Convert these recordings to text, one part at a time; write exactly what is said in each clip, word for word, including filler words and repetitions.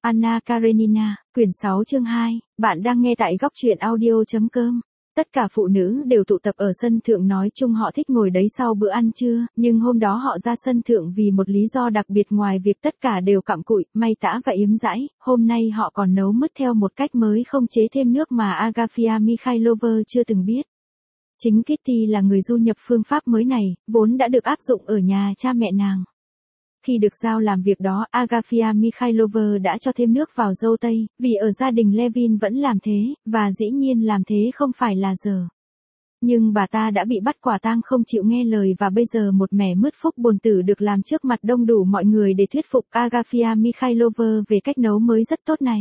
Anna Karenina, quyển sáu chương hai, bạn đang nghe tại góc truyện audio.com. Tất cả phụ nữ đều tụ tập ở sân thượng, nói chung họ thích ngồi đấy sau bữa ăn trưa, nhưng hôm đó họ ra sân thượng vì một lý do đặc biệt. Ngoài việc tất cả đều cặm cụi, may tã và yếm dãi, hôm nay họ còn nấu mứt theo một cách mới, không chế thêm nước mà Agafia Mikhailova chưa từng biết. Chính Kitty là người du nhập phương pháp mới này, vốn đã được áp dụng ở nhà cha mẹ nàng. Khi được giao làm việc đó, Agafia Mikhailova đã cho thêm nước vào dâu tây, vì ở gia đình Levin vẫn làm thế, và dĩ nhiên làm thế không phải là giờ. Nhưng bà ta đã bị bắt quả tang không chịu nghe lời, và bây giờ một mẻ mứt phúc bồn tử được làm trước mặt đông đủ mọi người để thuyết phục Agafia Mikhailova về cách nấu mới rất tốt này.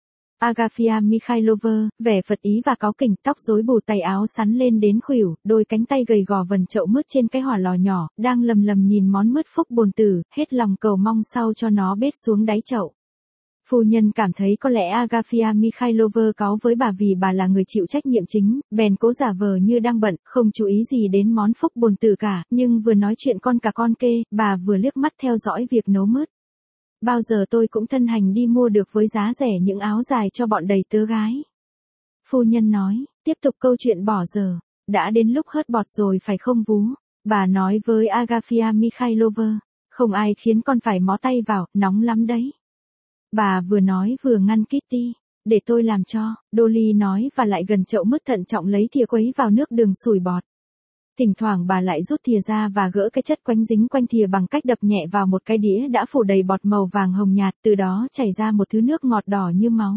Agafia Mikhailova, vẻ phật ý và cáu kỉnh, tóc rối bù, tay áo sắn lên đến khuỷu, đôi cánh tay gầy gò vần chậu mứt trên cái hỏa lò nhỏ, đang lầm lầm nhìn món mứt phúc bồn tử, hết lòng cầu mong sau cho nó bết xuống đáy chậu. Phu nhân cảm thấy có lẽ Agafia Mikhailova cáu với bà vì bà là người chịu trách nhiệm chính, bèn cố giả vờ như đang bận, không chú ý gì đến món phúc bồn tử cả, nhưng vừa nói chuyện con cả con kê, bà vừa liếc mắt theo dõi việc nấu mứt. Bao giờ tôi cũng thân hành đi mua được với giá rẻ những áo dài cho bọn đầy tớ gái. Phu nhân nói, tiếp tục câu chuyện bỏ giờ, đã đến lúc hớt bọt rồi phải không vú? Bà nói với Agafia Mikhailova, không ai khiến con phải mó tay vào, nóng lắm đấy. Bà vừa nói vừa ngăn Kitty, để tôi làm cho, Dolly nói và lại gần chậu mứt thận trọng lấy thìa quấy vào nước đường sủi bọt. Thỉnh thoảng bà lại rút thìa ra và gỡ cái chất quánh dính quanh thìa bằng cách đập nhẹ vào một cái đĩa đã phủ đầy bọt màu vàng hồng nhạt, từ đó chảy ra một thứ nước ngọt đỏ như máu.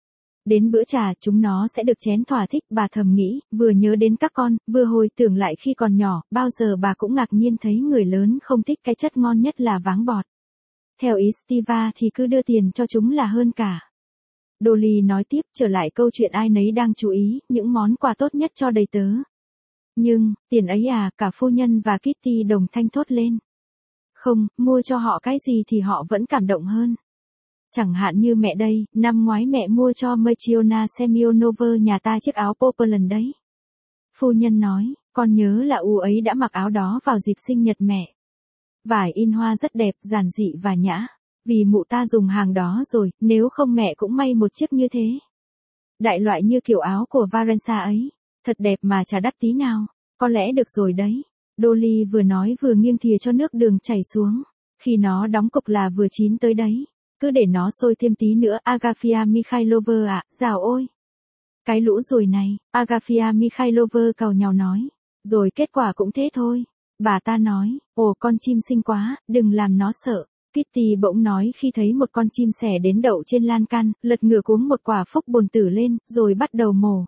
Đến bữa trà chúng nó sẽ được chén thỏa thích, bà thầm nghĩ, vừa nhớ đến các con, vừa hồi tưởng lại khi còn nhỏ, bao giờ bà cũng ngạc nhiên thấy người lớn không thích cái chất ngon nhất là váng bọt. Theo ý Steva thì cứ đưa tiền cho chúng là hơn cả. Dolly nói tiếp, trở lại câu chuyện ai nấy đang chú ý, những món quà tốt nhất cho đầy tớ. Nhưng, tiền ấy à, cả phu nhân và Kitty đồng thanh thốt lên. Không, mua cho họ cái gì thì họ vẫn cảm động hơn. Chẳng hạn như mẹ đây, năm ngoái mẹ mua cho Matriona Semyonova nhà ta chiếc áo Popelan đấy. Phu nhân nói, con nhớ là u ấy đã mặc áo đó vào dịp sinh nhật mẹ. Vải in hoa rất đẹp, giản dị và nhã. Vì mụ ta dùng hàng đó rồi, nếu không mẹ cũng may một chiếc như thế. Đại loại như kiểu áo của Varensa ấy. Thật đẹp mà chả đắt tí nào, có lẽ được rồi đấy. Dolly vừa nói vừa nghiêng thìa cho nước đường chảy xuống. Khi nó đóng cục là vừa chín tới đấy. Cứ để nó sôi thêm tí nữa, Agafia Mikhailova ạ, dào ôi. Cái lũ ruồi này, Agafia Mikhailova càu nhàu nói. Rồi kết quả cũng thế thôi. Bà ta nói, ồ con chim xinh quá, đừng làm nó sợ. Kitty bỗng nói khi thấy một con chim sẻ đến đậu trên lan can, lật ngửa cuống một quả phúc bồn tử lên, rồi bắt đầu mổ.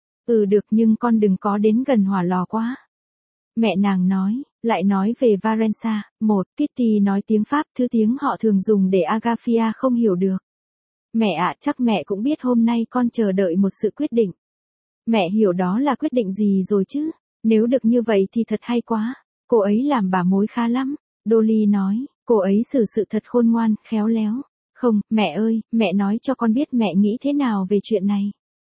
Ừ được, nhưng con đừng có đến gần hỏa lò quá. Mẹ nàng nói, lại nói về Varensa. Một, Kitty nói tiếng Pháp, thứ tiếng họ thường dùng để Agafia không hiểu được. Mẹ ạ, chắc mẹ cũng biết hôm nay con chờ đợi một sự quyết định. Mẹ hiểu đó là quyết định gì rồi chứ, nếu được như vậy thì thật hay quá. Cô ấy làm bà mối khá lắm. Dolly nói, cô ấy xử sự thật khôn ngoan, khéo léo. Không, mẹ ơi, mẹ nói cho con biết mẹ nghĩ thế nào về chuyện này.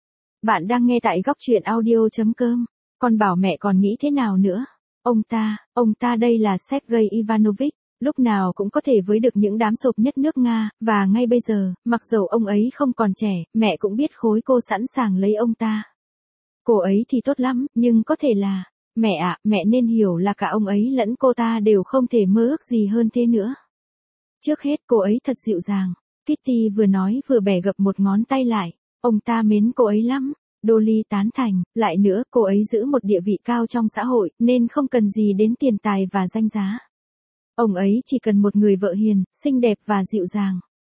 Bạn đang nghe tại góc truyện audio.com. Con bảo mẹ còn nghĩ thế nào nữa? Ông ta, ông ta đây là Sergei Ivanovich, lúc nào cũng có thể với được những đám sộp nhất nước Nga, và ngay bây giờ, mặc dầu ông ấy không còn trẻ, mẹ cũng biết khối cô sẵn sàng lấy ông ta. Cô ấy thì tốt lắm, nhưng có thể là, mẹ ạ, mẹ nên hiểu là cả ông ấy lẫn cô ta đều không thể mơ ước gì hơn thế nữa. Trước hết cô ấy thật dịu dàng. Kitty vừa nói vừa bẻ gập một ngón tay lại. Ông ta mến cô ấy lắm. Dolly tán thành, lại nữa cô ấy giữ một địa vị cao trong xã hội, nên không cần gì đến tiền tài và danh giá. Ông ấy chỉ cần một người vợ hiền, xinh đẹp và dịu dàng.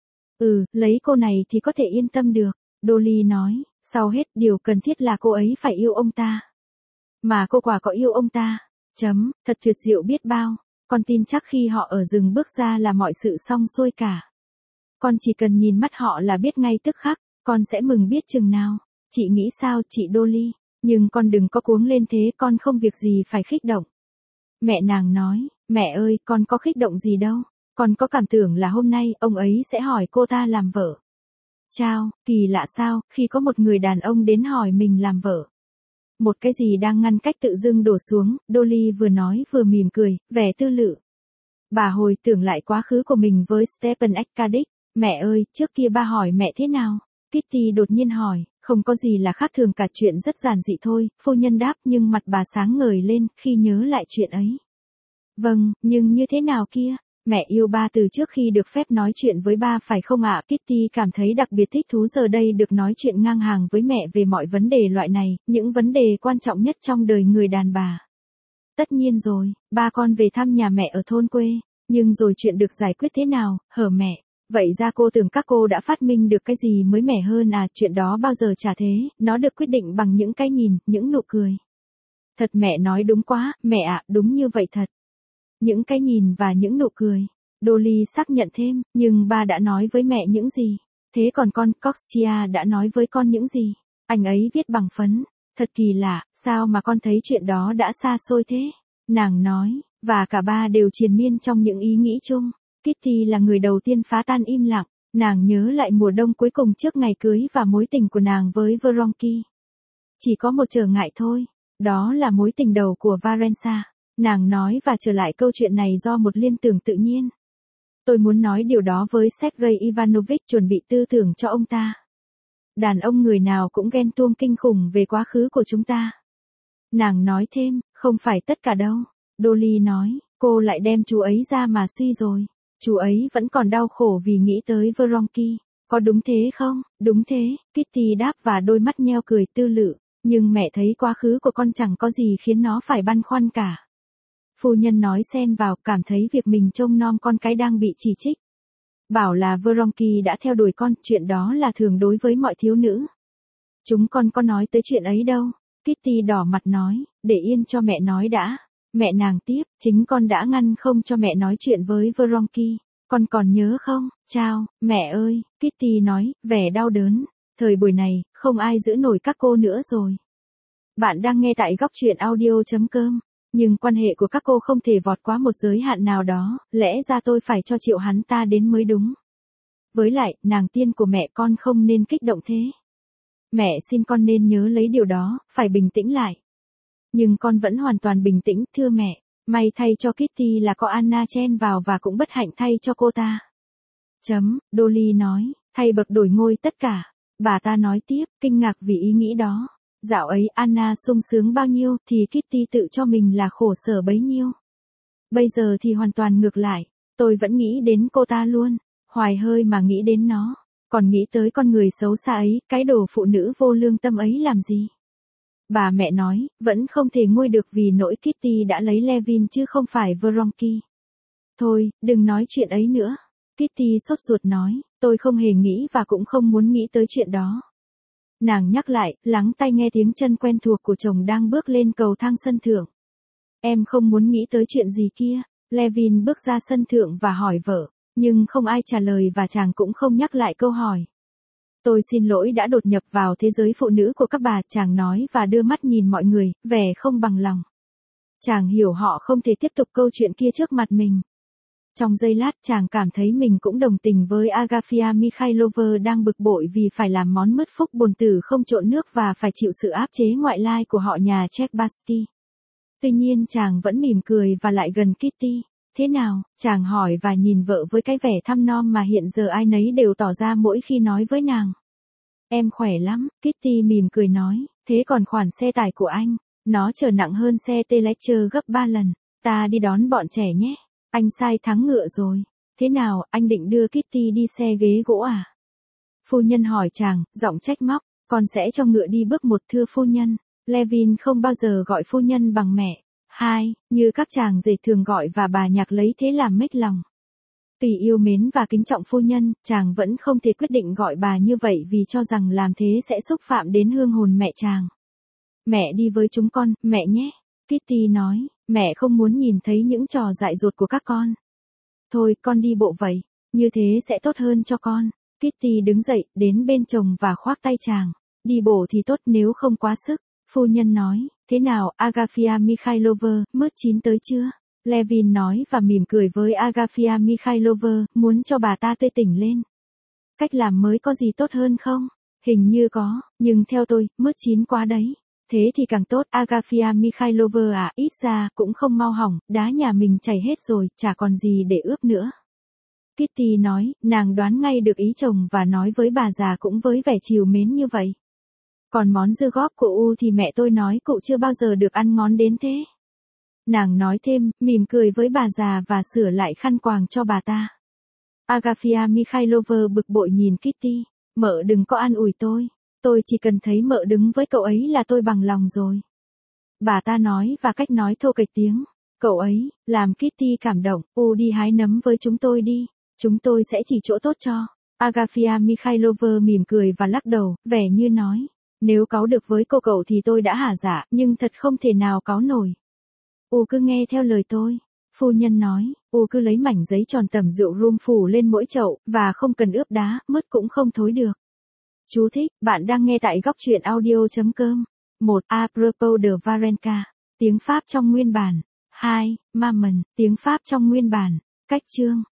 Ừ, lấy cô này thì có thể yên tâm được, Dolly nói, sau hết điều cần thiết là cô ấy phải yêu ông ta. Mà cô quả có yêu ông ta, chấm, thật tuyệt diệu biết bao, con tin chắc khi họ ở rừng bước ra là mọi sự xong xuôi cả. Con chỉ cần nhìn mắt họ là biết ngay tức khắc, con sẽ mừng biết chừng nào. Chị nghĩ sao chị Dolly, nhưng con đừng có cuống lên thế, con không việc gì phải khích động. Mẹ nàng nói, mẹ ơi con có khích động gì đâu, con có cảm tưởng là hôm nay ông ấy sẽ hỏi cô ta làm vợ. Chao, kỳ lạ sao, khi có một người đàn ông đến hỏi mình làm vợ. Một cái gì đang ngăn cách tự dưng đổ xuống, Dolly vừa nói vừa mỉm cười, vẻ tư lự. Bà hồi tưởng lại quá khứ của mình với Stepan Arkadyevich. Mẹ ơi, trước kia ba hỏi mẹ thế nào? Kitty đột nhiên hỏi, không có gì là khác thường cả, chuyện rất giản dị thôi, phu nhân đáp, nhưng mặt bà sáng ngời lên khi nhớ lại chuyện ấy. Vâng, nhưng như thế nào kia? Mẹ yêu ba từ trước khi được phép nói chuyện với ba phải không ạ? Kitty cảm thấy đặc biệt thích thú giờ đây được nói chuyện ngang hàng với mẹ về mọi vấn đề loại này, những vấn đề quan trọng nhất trong đời người đàn bà. Tất nhiên rồi, ba con về thăm nhà mẹ ở thôn quê, nhưng rồi chuyện được giải quyết thế nào, hở mẹ? Vậy ra cô tưởng các cô đã phát minh được cái gì mới mẻ hơn à? Chuyện đó bao giờ chả thế, nó được quyết định bằng những cái nhìn, những nụ cười. Thật mẹ nói đúng quá, mẹ ạ, đúng như vậy thật. Những cái nhìn và những nụ cười. Dolly xác nhận thêm, nhưng ba đã nói với mẹ những gì? Thế còn con, Coxia đã nói với con những gì? Anh ấy viết bằng phấn. Thật kỳ lạ, sao mà con thấy chuyện đó đã xa xôi thế? Nàng nói, và cả ba đều triền miên trong những ý nghĩ chung. Kitty là người đầu tiên phá tan im lặng, nàng nhớ lại mùa đông cuối cùng trước ngày cưới và mối tình của nàng với Vronky. Chỉ có một trở ngại thôi, đó là mối tình đầu của Varensa. Nàng nói và trở lại câu chuyện này do một liên tưởng tự nhiên. Tôi muốn nói điều đó với Sergei Ivanovich, chuẩn bị tư tưởng cho ông ta. Đàn ông người nào cũng ghen tuông kinh khủng về quá khứ của chúng ta. Nàng nói thêm, không phải tất cả đâu. Dolly nói, cô lại đem chú ấy ra mà suy rồi. Chú ấy vẫn còn đau khổ vì nghĩ tới Vronky. Có đúng thế không? Đúng thế, Kitty đáp và đôi mắt nheo cười tư lự. Nhưng mẹ thấy quá khứ của con chẳng có gì khiến nó phải băn khoăn cả. Phu nhân nói xen vào, cảm thấy việc mình trông nom con cái đang bị chỉ trích. Bảo là Vronky đã theo đuổi con, chuyện đó là thường đối với mọi thiếu nữ. Chúng con có nói tới chuyện ấy đâu. Kitty đỏ mặt nói, để yên cho mẹ nói đã. Mẹ nàng tiếp, chính con đã ngăn không cho mẹ nói chuyện với Vronky. Con còn nhớ không? Chao, mẹ ơi, Kitty nói, vẻ đau đớn. Thời buổi này, không ai giữ nổi các cô nữa rồi. Bạn đang nghe tại góc truyện audio chấm com. Nhưng quan hệ của các cô không thể vọt quá một giới hạn nào đó, lẽ ra tôi phải cho chịu hắn ta đến mới đúng. Với lại, nàng tiên của mẹ, con không nên kích động thế. Mẹ xin con nên nhớ lấy điều đó, phải bình tĩnh lại. Nhưng con vẫn hoàn toàn bình tĩnh, thưa mẹ. May thay cho Kitty là có Anna chen vào và cũng bất hạnh thay cho cô ta. Chấm, Dolly nói, thay bậc đổi ngôi tất cả. Bà ta nói tiếp, kinh ngạc vì ý nghĩ đó. Dạo ấy Anna sung sướng bao nhiêu thì Kitty tự cho mình là khổ sở bấy nhiêu. Bây giờ thì hoàn toàn ngược lại, tôi vẫn nghĩ đến cô ta luôn, hoài hơi mà nghĩ đến nó, còn nghĩ tới con người xấu xa ấy, cái đồ phụ nữ vô lương tâm ấy làm gì. Bà mẹ nói, vẫn không thể nguôi được vì nỗi Kitty đã lấy Levin chứ không phải Vronky. Thôi, đừng nói chuyện ấy nữa. Kitty sốt ruột nói, tôi không hề nghĩ và cũng không muốn nghĩ tới chuyện đó. Nàng nhắc lại, lắng tai nghe tiếng chân quen thuộc của chồng đang bước lên cầu thang sân thượng. Em không muốn nghĩ tới chuyện gì kia. Levin bước ra sân thượng và hỏi vợ, nhưng không ai trả lời và chàng cũng không nhắc lại câu hỏi. Tôi xin lỗi đã đột nhập vào thế giới phụ nữ của các bà, chàng nói và đưa mắt nhìn mọi người, vẻ không bằng lòng. Chàng hiểu họ không thể tiếp tục câu chuyện kia trước mặt mình. Trong giây lát chàng cảm thấy mình cũng đồng tình với Agafia Mikhailovna đang bực bội vì phải làm món mứt phúc bồn tử không trộn nước và phải chịu sự áp chế ngoại lai của họ nhà Chekbasky. Tuy nhiên chàng vẫn mỉm cười và lại gần Kitty. Thế nào? Chàng hỏi và nhìn vợ với cái vẻ thăm nom mà hiện giờ ai nấy đều tỏ ra mỗi khi nói với nàng. Em khỏe lắm, Kitty mỉm cười nói, thế còn khoản xe tải của anh, nó chở nặng hơn xe Telecher gấp ba lần, ta đi đón bọn trẻ nhé. Anh sai thắng ngựa rồi. Thế nào, anh định đưa Kitty đi xe ghế gỗ à? Phu nhân hỏi chàng, giọng trách móc, con sẽ cho ngựa đi bước một thưa phu nhân. Levin không bao giờ gọi phu nhân bằng mẹ. Hai, như các chàng rể thường gọi và bà nhạc lấy thế làm mếch lòng. Tùy yêu mến và kính trọng phu nhân, chàng vẫn không thể quyết định gọi bà như vậy vì cho rằng làm thế sẽ xúc phạm đến hương hồn mẹ chàng. Mẹ đi với chúng con, mẹ nhé. Kitty nói, mẹ không muốn nhìn thấy những trò dại dột của các con. Thôi, con đi bộ vậy, như thế sẽ tốt hơn cho con. Kitty đứng dậy, đến bên chồng và khoác tay chàng. Đi bộ thì tốt nếu không quá sức. Phu nhân nói, thế nào, Agafia Mikhailovna, mớt chín tới chưa? Levin nói và mỉm cười với Agafia Mikhailovna, muốn cho bà ta tươi tỉnh lên. Cách làm mới có gì tốt hơn không? Hình như có, nhưng theo tôi, mớt chín quá đấy. Thế thì càng tốt, Agafia Mikhailovna à, ít ra, cũng không mau hỏng, đá nhà mình chảy hết rồi, chả còn gì để ướp nữa. Kitty nói, nàng đoán ngay được ý chồng và nói với bà già cũng với vẻ trìu mến như vậy. Còn món dưa góp của U thì mẹ tôi nói cụ chưa bao giờ được ăn ngon đến thế. Nàng nói thêm, mỉm cười với bà già và sửa lại khăn quàng cho bà ta. Agafia Mikhailovna bực bội nhìn Kitty, mợ đừng có an ủi tôi, tôi chỉ cần thấy mợ đứng với cậu ấy là tôi bằng lòng rồi. Bà ta nói và cách nói thô kệch tiếng, cậu ấy, làm Kitty cảm động, U đi hái nấm với chúng tôi đi, chúng tôi sẽ chỉ chỗ tốt cho. Agafia Mikhailovna mỉm cười và lắc đầu, vẻ như nói, nếu cáu được với cô cậu thì tôi đã hả dạ, nhưng thật không thể nào cáu nổi. U cứ nghe theo lời tôi. Phu nhân nói, U cứ lấy mảnh giấy tròn tẩm rượu rum phủ lên mỗi chậu, và không cần ướp đá, mứt cũng không thối được. Chú thích, bạn đang nghe tại góc truyện audio.com. một. Apropos de Varenka. Tiếng Pháp trong nguyên bản. hai. Mammon. Tiếng Pháp trong nguyên bản. Cách chương.